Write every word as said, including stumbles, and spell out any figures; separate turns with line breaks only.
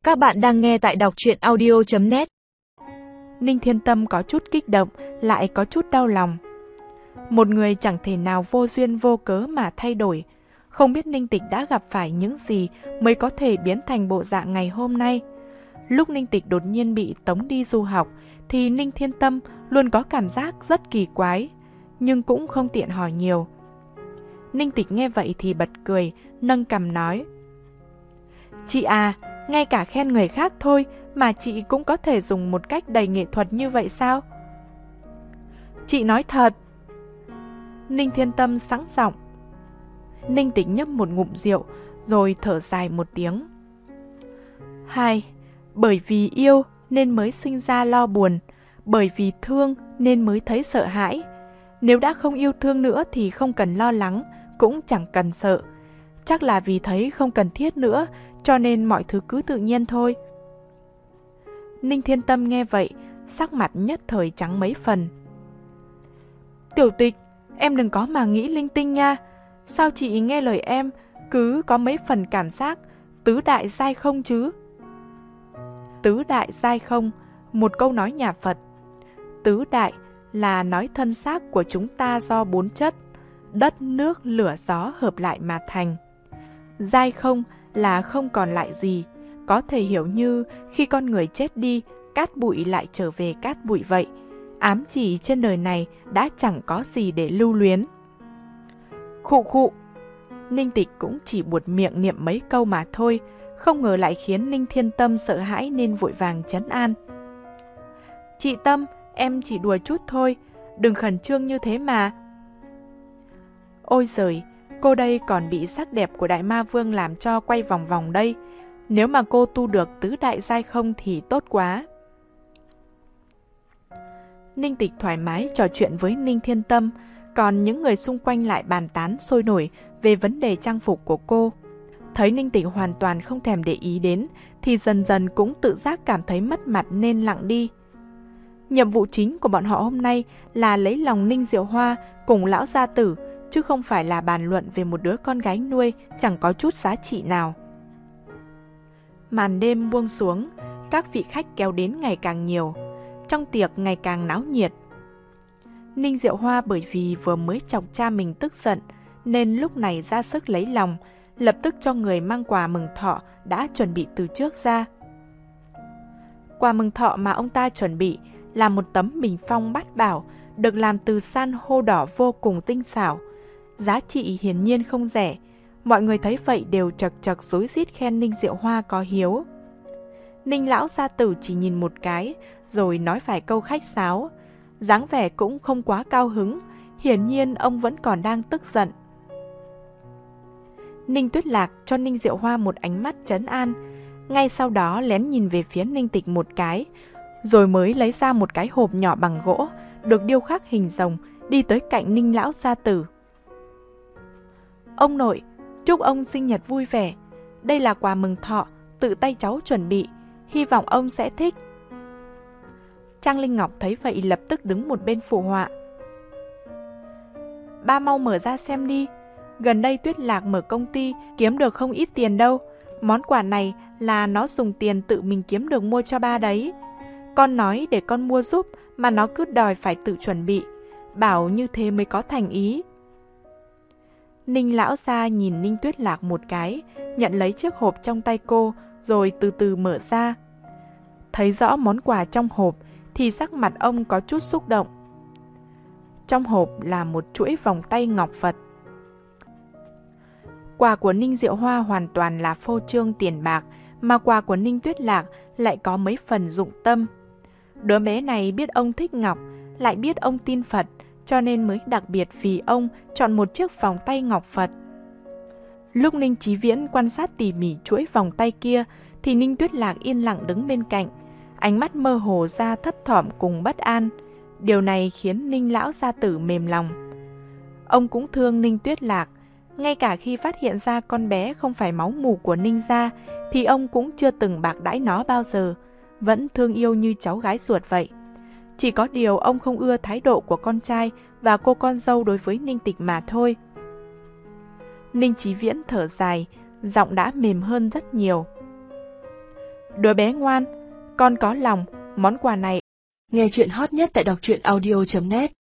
Các bạn đang nghe tại đọc truyện audio chấm net.
Ninh Thiên Tâm có chút kích động, lại có chút đau lòng. Một người chẳng thể nào vô duyên vô cớ mà thay đổi. Không biết Ninh Tịch đã gặp phải những gì mới có thể biến thành bộ dạng ngày hôm nay. Lúc Ninh Tịch đột nhiên bị tống đi du học, thì Ninh Thiên Tâm luôn có cảm giác rất kỳ quái, nhưng cũng không tiện hỏi nhiều. Ninh Tịch nghe vậy thì bật cười, nâng cằm nói: "Chị à, ngay cả khen người khác thôi mà chị cũng có thể dùng một cách đầy nghệ thuật như vậy sao?" "Chị nói thật." Ninh Thiên Tâm sẵn giọng. Ninh Tịch nhấp một ngụm rượu, rồi thở dài một tiếng. "Hai, bởi vì yêu nên mới sinh ra lo buồn, bởi vì thương nên mới thấy sợ hãi. Nếu đã không yêu thương nữa thì không cần lo lắng, cũng chẳng cần sợ. Chắc là vì thấy không cần thiết nữa, cho nên mọi thứ cứ tự nhiên thôi." Ninh Thiên Tâm nghe vậy, sắc mặt nhất thời trắng mấy phần. "Tiểu Tịch, em đừng có mà nghĩ linh tinh nha. Sao chị nghe lời em cứ có mấy phần cảm giác tứ đại giai không chứ?" Tứ đại giai không, một câu nói nhà Phật. Tứ đại là nói thân xác của chúng ta do bốn chất, đất, nước, lửa, gió hợp lại mà thành. Giai không là không còn lại gì, có thể hiểu như khi con người chết đi, cát bụi lại trở về cát bụi vậy, ám chỉ trên đời này đã chẳng có gì để lưu luyến. Khụ khụ, Ninh Tịch cũng chỉ buột miệng niệm mấy câu mà thôi, không ngờ lại khiến Ninh Thiên Tâm sợ hãi nên vội vàng trấn an. "Chị Tâm, em chỉ đùa chút thôi, đừng khẩn trương như thế mà." "Ôi giời, cô đây còn bị sắc đẹp của Đại Ma Vương làm cho quay vòng vòng đây. Nếu mà cô tu được tứ đại giai không thì tốt quá." Ninh Tịch thoải mái trò chuyện với Ninh Thiên Tâm, còn những người xung quanh lại bàn tán sôi nổi về vấn đề trang phục của cô. Thấy Ninh Tịch hoàn toàn không thèm để ý đến, thì dần dần cũng tự giác cảm thấy mất mặt nên lặng đi. Nhiệm vụ chính của bọn họ hôm nay là lấy lòng Ninh Diệu Hoa cùng lão gia tử, chứ không phải là bàn luận về một đứa con gái nuôi chẳng có chút giá trị nào. Màn đêm buông xuống, các vị khách kéo đến ngày càng nhiều, trong tiệc ngày càng náo nhiệt. Ninh Diệu Hoa bởi vì vừa mới chọc cha mình tức giận, nên lúc này ra sức lấy lòng, lập tức cho người mang quà mừng thọ đã chuẩn bị từ trước ra. Quà mừng thọ mà ông ta chuẩn bị là một tấm bình phong bát bảo, được làm từ san hô đỏ vô cùng tinh xảo. Giá trị hiển nhiên không rẻ. Mọi người thấy vậy đều chật chật rối rít khen Ninh Diệu Hoa có hiếu. Ninh lão gia tử chỉ nhìn một cái, rồi nói vài câu khách sáo. Dáng vẻ cũng không quá cao hứng, hiển nhiên ông vẫn còn đang tức giận. Ninh Tuyết Lạc cho Ninh Diệu Hoa một ánh mắt trấn an, ngay sau đó lén nhìn về phía Ninh Tịch một cái, rồi mới lấy ra một cái hộp nhỏ bằng gỗ, được điêu khắc hình rồng, đi tới cạnh Ninh lão gia tử. "Ông nội, chúc ông sinh nhật vui vẻ. Đây là quà mừng thọ, tự tay cháu chuẩn bị, hy vọng ông sẽ thích." Trang Linh Ngọc thấy vậy lập tức đứng một bên phụ họa. "Ba mau mở ra xem đi. Gần đây Tuyết Lạc mở công ty kiếm được không ít tiền đâu. Món quà này là nó dùng tiền tự mình kiếm được mua cho ba đấy. Con nói để con mua giúp mà nó cứ đòi phải tự chuẩn bị, bảo như thế mới có thành ý." Ninh lão gia nhìn Ninh Tuyết Lạc một cái, nhận lấy chiếc hộp trong tay cô, rồi từ từ mở ra. Thấy rõ món quà trong hộp thì sắc mặt ông có chút xúc động. Trong hộp là một chuỗi vòng tay ngọc Phật. Quà của Ninh Diệu Hoa hoàn toàn là phô trương tiền bạc, mà quà của Ninh Tuyết Lạc lại có mấy phần dụng tâm. Đứa bé này biết ông thích ngọc, lại biết ông tin Phật, cho nên mới đặc biệt vì ông chọn một chiếc vòng tay ngọc Phật. Lúc Ninh Chí Viễn quan sát tỉ mỉ chuỗi vòng tay kia, thì Ninh Tuyết Lạc yên lặng đứng bên cạnh, ánh mắt mơ hồ ra thấp thỏm cùng bất an. Điều này khiến Ninh lão gia tử mềm lòng. Ông cũng thương Ninh Tuyết Lạc, ngay cả khi phát hiện ra con bé không phải máu mủ của Ninh gia, thì ông cũng chưa từng bạc đãi nó bao giờ, vẫn thương yêu như cháu gái ruột vậy. Chỉ có điều ông không ưa thái độ của con trai và cô con dâu đối với Ninh Tịch mà thôi. Ninh Chí Viễn thở dài, giọng đã mềm hơn rất nhiều. Đứa bé ngoan, con có lòng, món quà này.
Nghe chuyện hot nhất tại đọc truyện audio chấm net